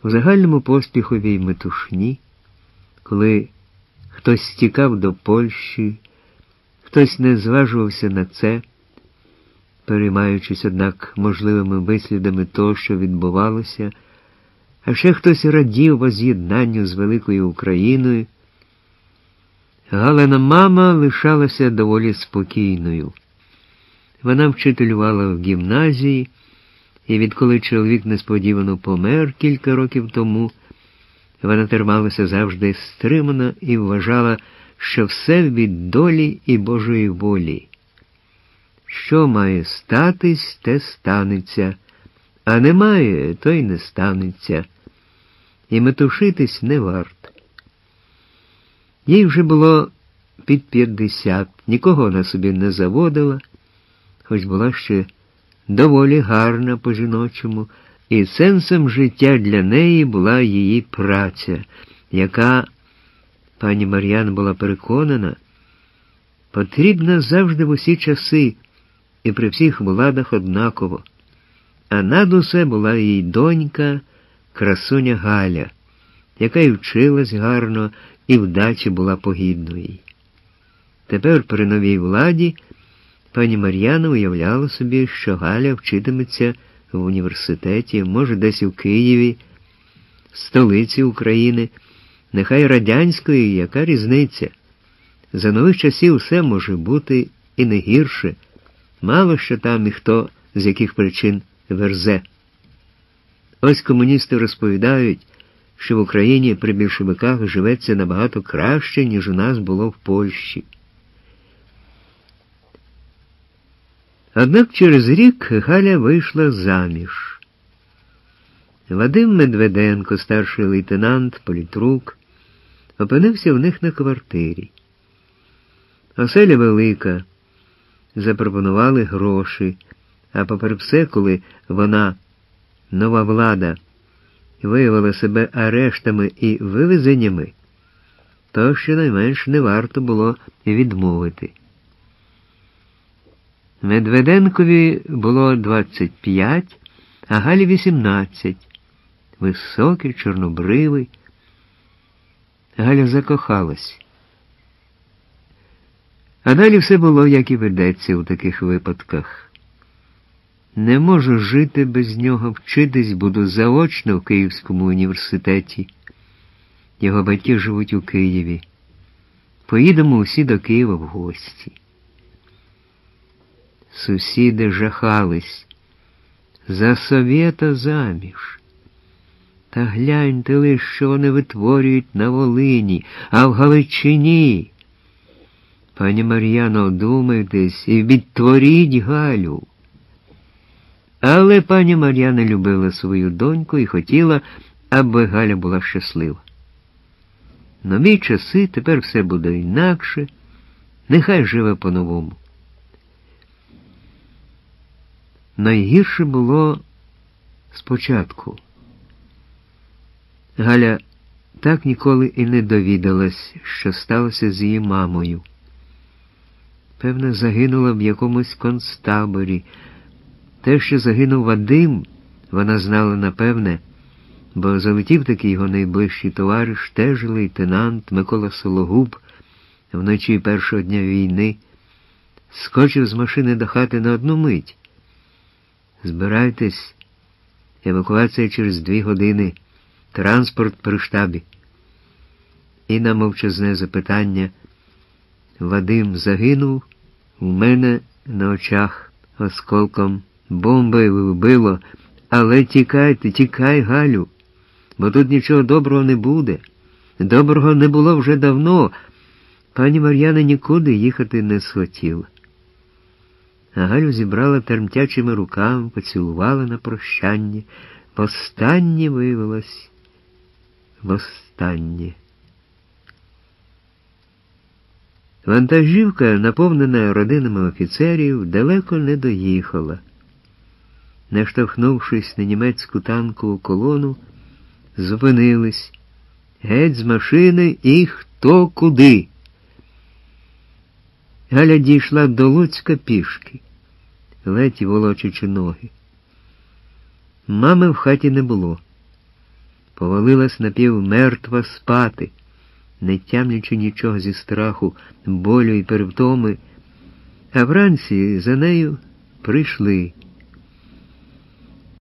У загальному поспіхові й метушні, коли хтось стікав до Польщі, хтось не зважувався на це, переймаючись, однак, можливими вислідами того, що відбувалося, а ще хтось радів воз'єднанню з великою Україною, Галина мама лишалася доволі спокійною. Вона вчителювала в гімназії, і відколи чоловік несподівано помер кілька років тому, вона трималася завжди стримано і вважала, що все від долі і Божої волі. Що має статись, те станеться, а немає, то й не станеться. І метушитись не варто. Їй вже було під 50, нікого вона собі не заводила, хоч була ще доволі гарна по-жіночому, і сенсом життя для неї була її праця, яка, пані Мар'яна була переконана, потрібна завжди в усі часи і при всіх владах однаково. А над усе була її донька, красуня Галя, яка й вчилась гарно, і вдача була погідною. Тепер при новій владі пані Мар'яна уявляла собі, що Галя вчитиметься в університеті, може десь у Києві, столиці України, нехай радянської, яка різниця. За нових часів все може бути і не гірше, мало що там і хто з яких причин верзе. Ось комуністи розповідають, що в Україні при більшовиках живеться набагато краще, ніж у нас було в Польщі. Однак через рік Галя вийшла заміж. Вадим Медведенко, старший лейтенант, політрук, опинився в них на квартирі. Оселя велика, запропонували гроші, а попри все, коли вона, нова влада, виявила себе арештами і вивезеннями, то щонайменш не варто було відмовити. Медведенкові було 25, а Галі 18. Високий, чорнобривий. Галя закохалась. А далі все було, як і ведеться у таких випадках. Не можу жити без нього, вчитись буду заочно в Київському університеті. Його батьки живуть у Києві. Поїдемо усі до Києва в гості. Сусіди жахались. За совєта заміж. Та гляньте лише, що вони витворюють на Волині, а в Галичині. Пані Мар'яно, одумайтесь і відтворіть Галю. Але пані Мар'яна любила свою доньку і хотіла, аби Галя була щаслива. Нові часи, тепер все буде інакше, нехай живе по-новому. Найгірше було спочатку. Галя так ніколи і не довідалась, що сталося з її мамою. Певно, загинула в якомусь концтаборі. Те, що загинув Вадим, вона знала напевне, бо залетів такий його найближчий товариш, теж лейтенант Микола Сологуб, вночі першого дня війни, скочив з машини до хати на одну мить. Збирайтесь, евакуація через 2 години, транспорт при штабі. І на мовчазне запитання: Вадим загинув, у мене на очах осколком бомби вибило, але тікайте, тікай, Галю, бо тут нічого доброго не буде. Доброго не було вже давно. Пані Мар'яна нікуди їхати не схотіла. А Галю зібрала тремтячими руками, поцілувала на прощання. Востаннє виявилось. Востаннє. Вантажівка, наповнена родинами офіцерів, далеко не доїхала. Наштовхнувшись на німецьку танкову колону, зупинились. Геть з машини і хто куди. Галя дійшла до Луцька пішки, ледь волочачи ноги. Мами в хаті не було. повалилась напівмертва спати, не тямлячи нічого зі страху, болю і перевтоми, а вранці за нею прийшли.